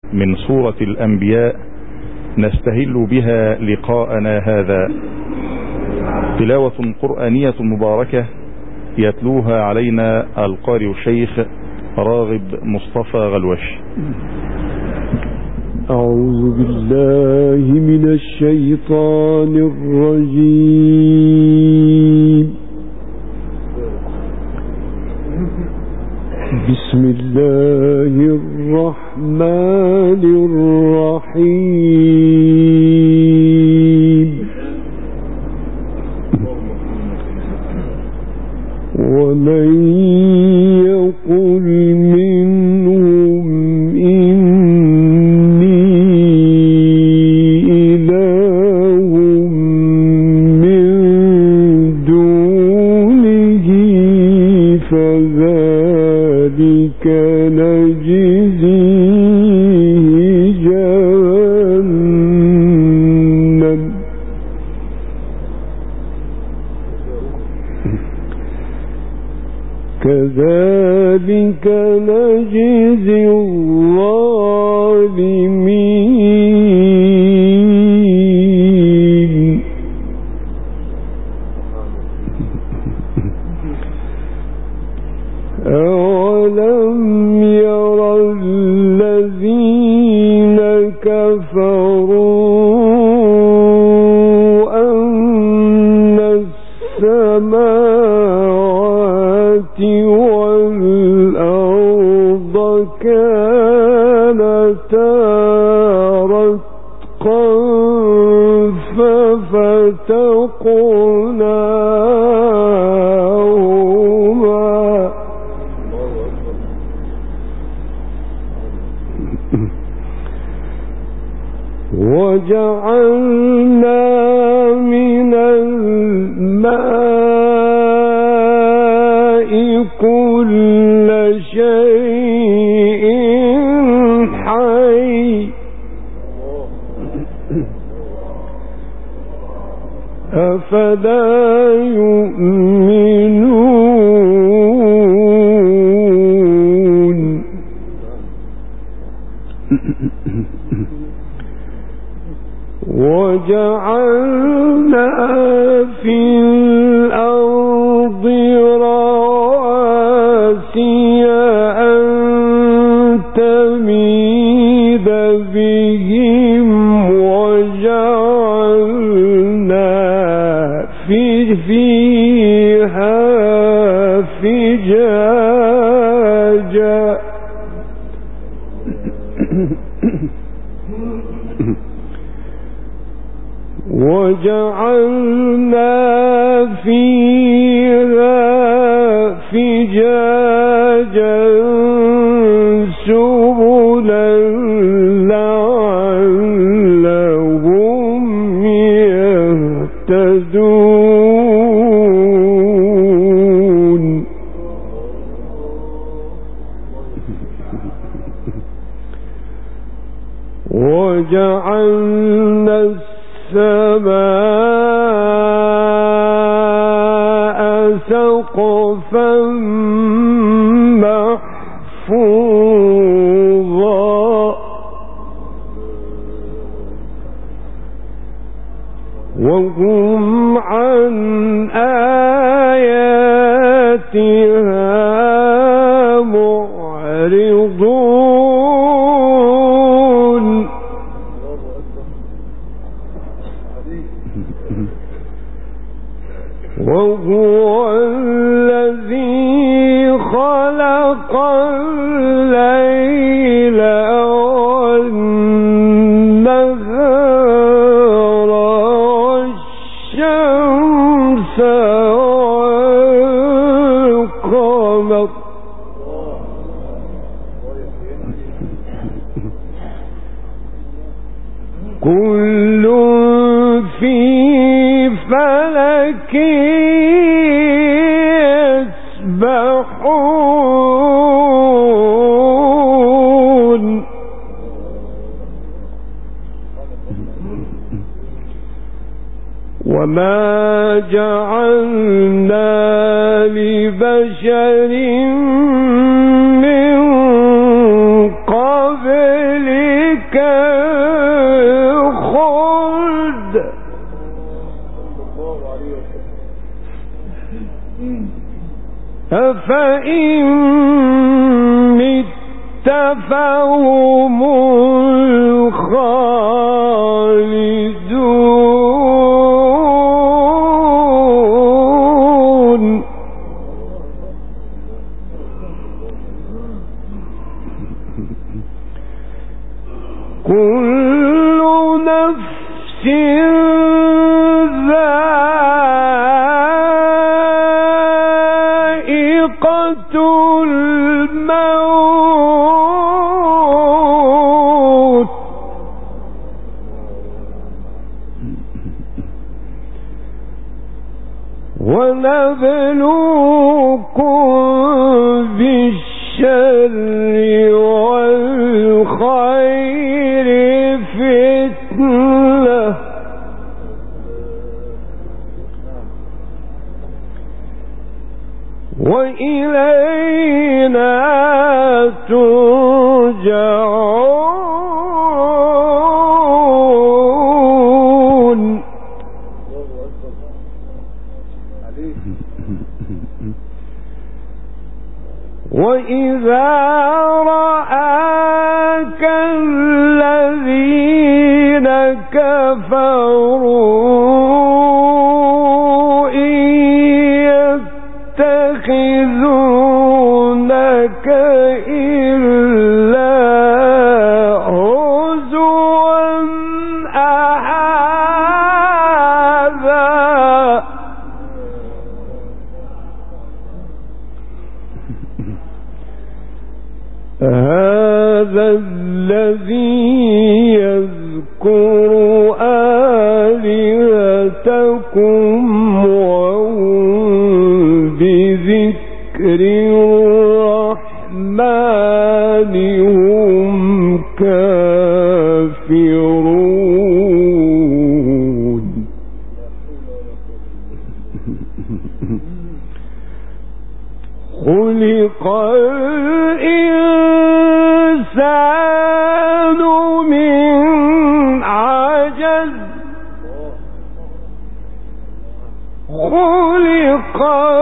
من سورة الأنبياء نستهل بها لقاءنا هذا، تلاوة قرآنية مباركة يتلوها علينا القارئ الشيخ راغب مصطفى غلوش. أعوذ بالله من الشيطان الرجيم. بسم الله الرحمن الرحيم. ومن يقل منهم إني إله من دونه فذلك نجزيه جهنم كذلك نجزي الظالمين. أولم ير الذين كفروا أن السماوات والأرض كانتا رتقا ففتقناهما وجعلنا من الماء كل شيء حي أفلا يؤمنون. وجعلنا في الأرض رواسي أن تميد بهم وجعلنا فيها فجاجا وجعلنا فيها فجاجا سبلا لعلهم يهتدون. وجعلنا السماء سقفا محفوظا وهم عن آياتها معرضون. وهو الذي خلق الليل والنهار والشمس والقمر كل في فلك يسبحون. وما جعلنا لبشر من قبلك الخلد أفإن مت فهم الخالدون كل نفس ذائقة الموت ونبلوكم بالشر والخير فتنة وإلينا ترجعون وإذا رآك الذين كفروا إن يتخذونك إلا هزوا هذا الذي يذكر آلهتكم وهم بذكر الرحمن هم كافرون خلق الإنسان من عجز خلق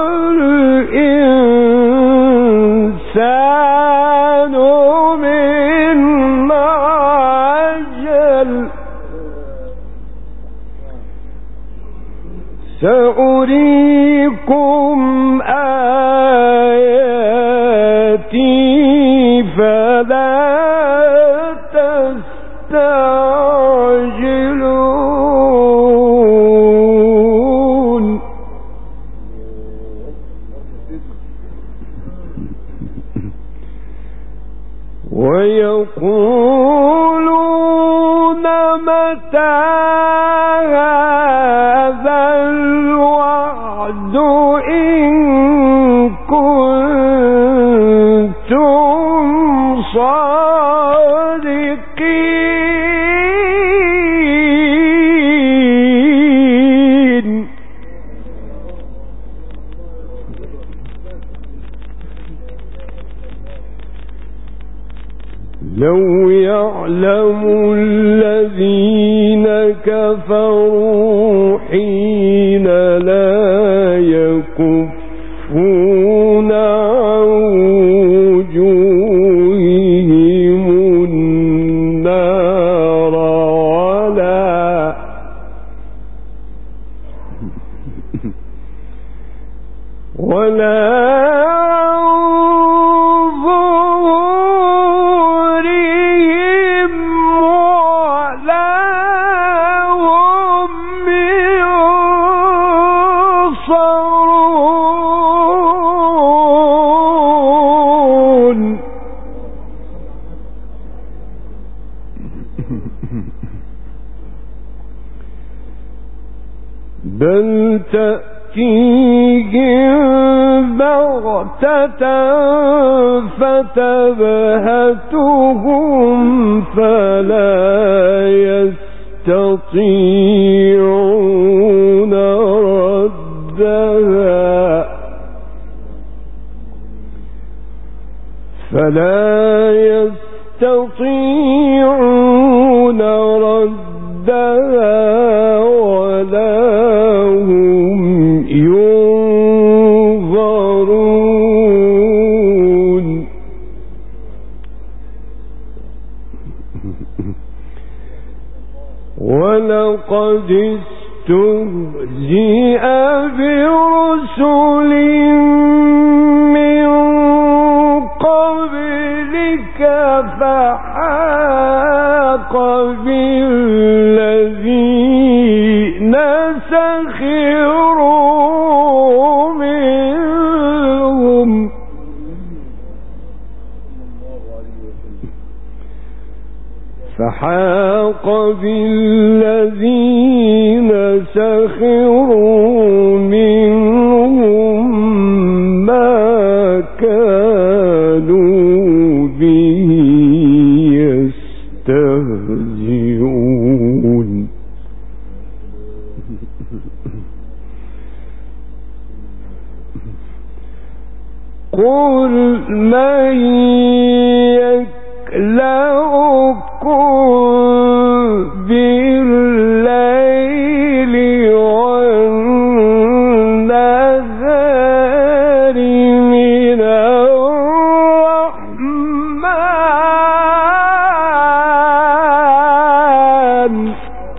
الإنسان من عجل سأريكم آياتي فلا تستعجلون ويقولون متى هذا الوعد إن كنتم صادقين لو يعلم الذين كفروا حين لا يكفون عن وجوههم النار ولا بل تأتيهم بغتة فتبهتهم فلا يستطيعون ردها فلا يستطيعون ولقد استهزئ برسل من قبلك فحاق بالذين سخروا منهم ما كانوا به يستهزئون قل من يكلؤكم بالليل والنهار من الرحمن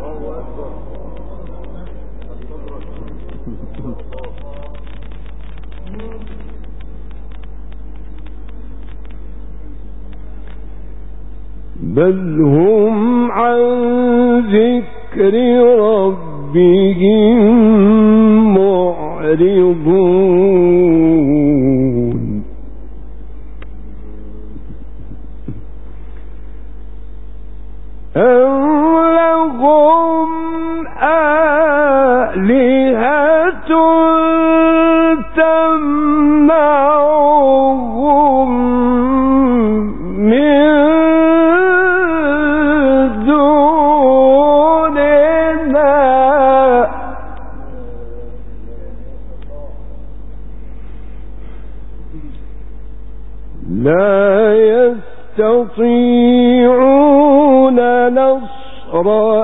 بل هم عن ذكر ربهم معرضون أم لهم آلهة تمنعهم من لا يستطيعون نصر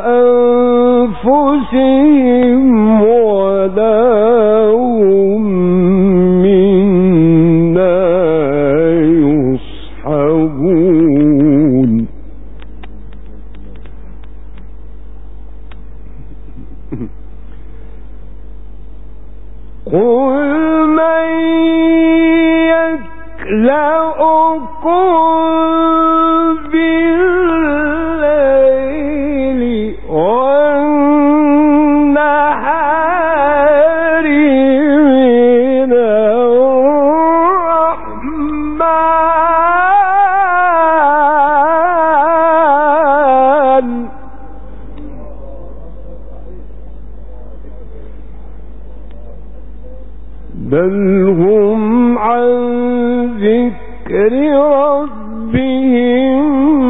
أنفسهم ولا هم منا يصحبون قل من يكلؤكم بالليل والنهار من الرحمن بل هم عن ذكر ربهم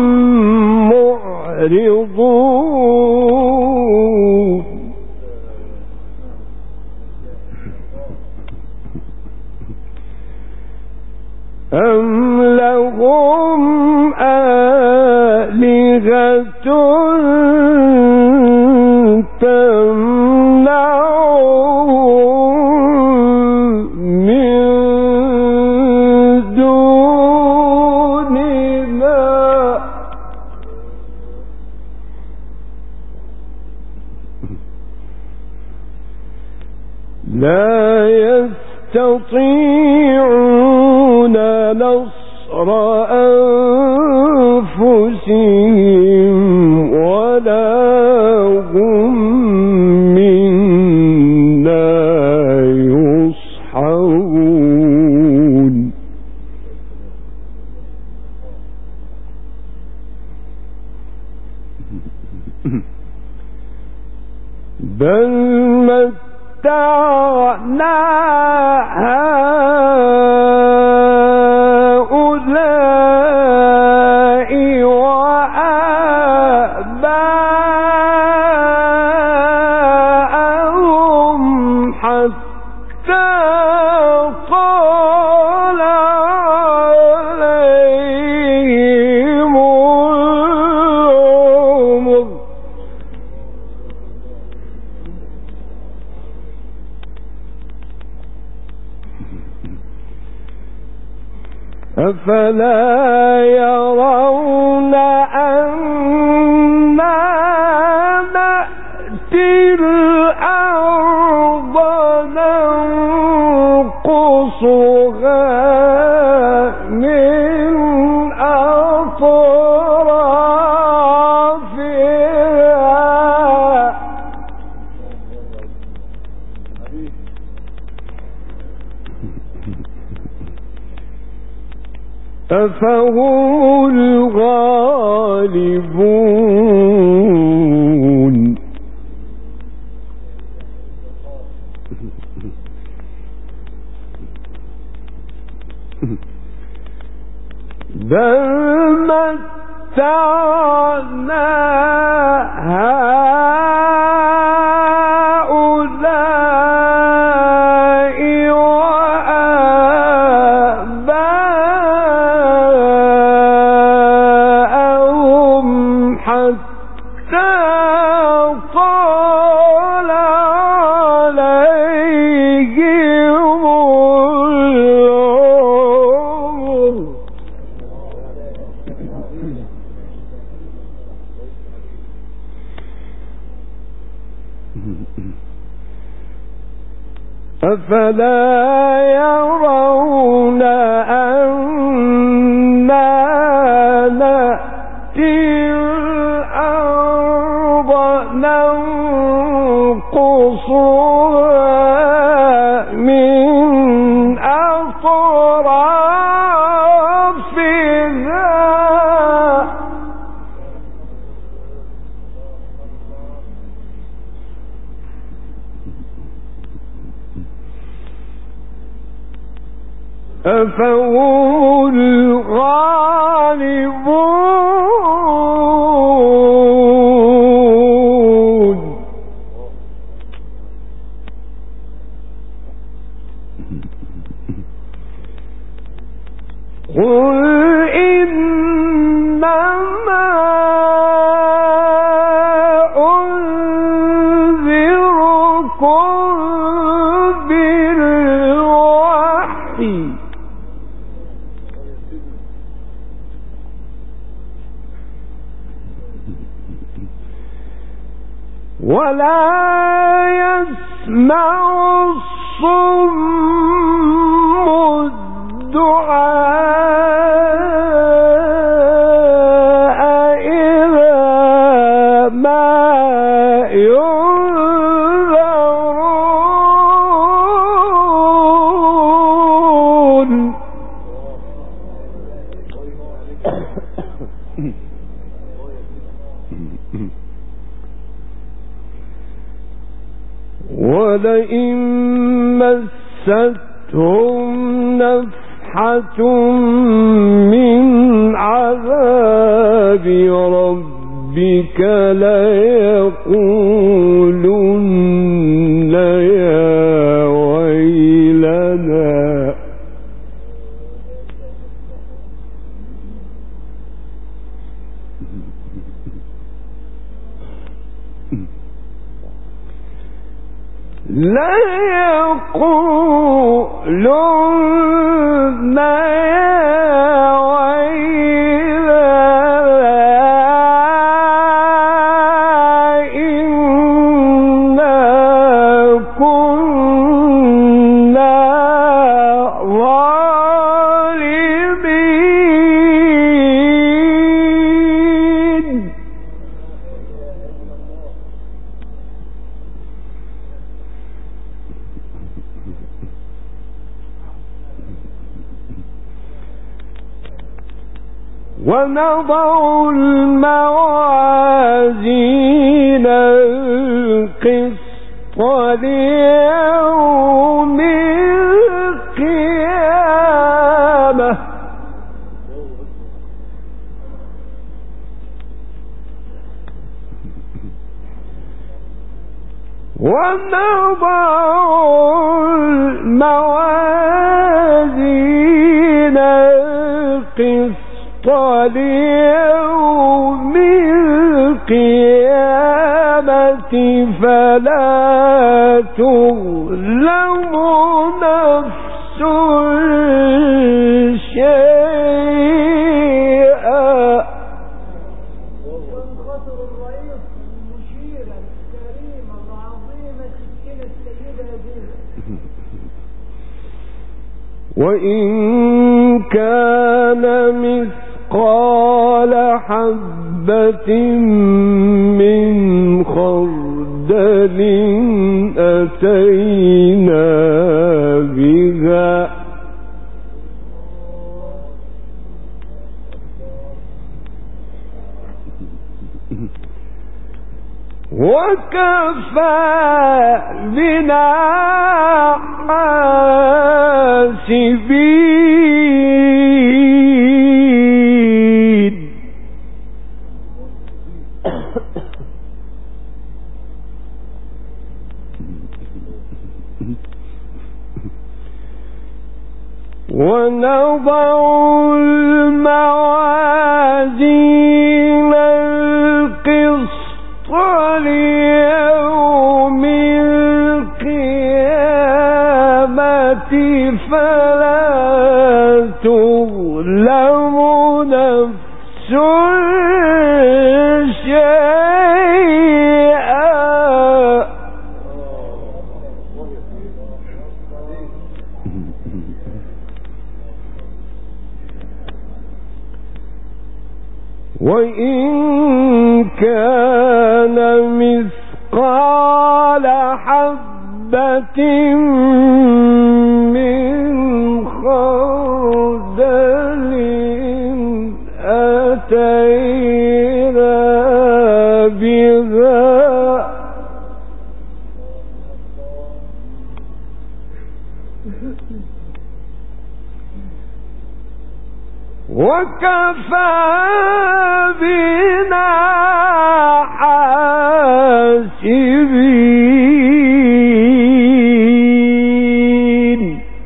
معرضون أم لهم آلهة لا يستطيعون نصر أنفسهم ولا هم منا يصحبون بل متعنا هؤلاء وآباءهم حتى طال عليهم العمر أفلا يرون أنا أفهم الغالبون بل متعنا هؤلاء وآباءهم حتى طال عليهم العمر أفلا يرون أنا نأتي الأرض ننقصها من أطرافها أفهم الغالبون قل إنما أنذركم بالوحي ولا يسمع الصم الدعاء إذا ما ينذرون ولئن مستهم نفحة من عذاب ربك ليقولن يا ويلنا ليقولن يا ويلنا إنا كنا ظالمين ونضع الموازين القسط ليوم القيامة ونضع الموازين القسط ليوم القيامة فلا تظلم نفس شيئا خاطر الرئيس المشيرة الكريمة العظيمة السكينة السيدة دي وإن كان مثقال حبة من خردل أتينا بها وكفى بنا حاسبين. ونضع الموازين القسط ليوم القيامة فلا تظلم نفس شيئا. وإن كان مثقال حبة من خردل أتينا بها وكفى بنا حاسبين.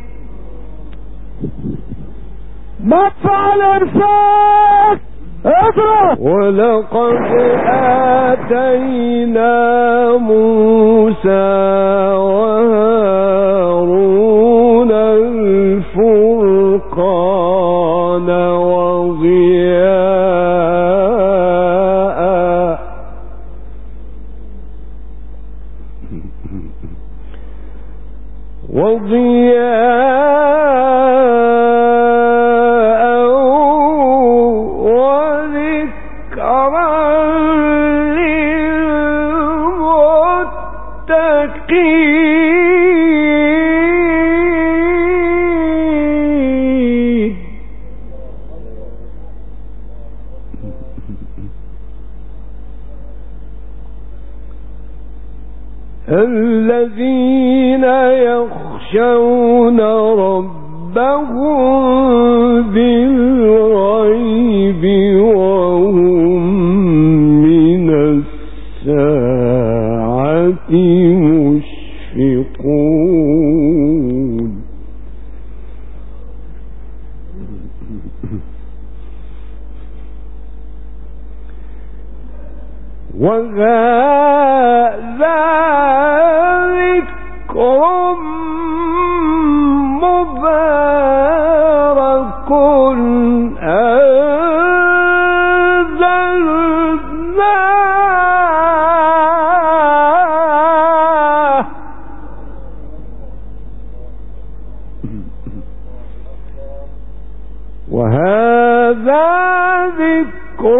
ما فعل ارسال اضرب. ولقد آتينا موسى وهارون الفرقان وضياء وذكرى للمتقين. الذين يخشون ربهم بالغيب وهم من الساعة مشفقون. وهذا ذكر مبارك أنزلناه وهذا ذكر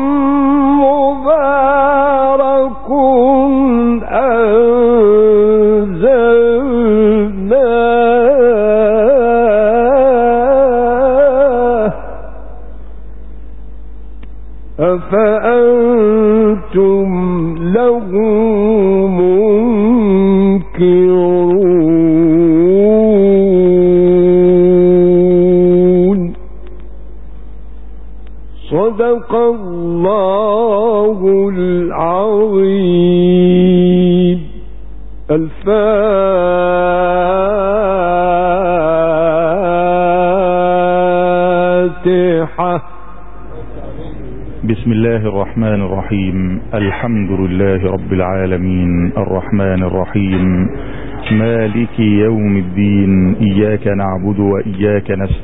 مبارك أنزلناه أفأنتم له منكرون. صدق الله العظيم. الفاتحة. بسم الله الرحمن الرحيم. الحمد لله رب العالمين الرحمن الرحيم مالك يوم الدين. إياك نعبد وإياك نستعين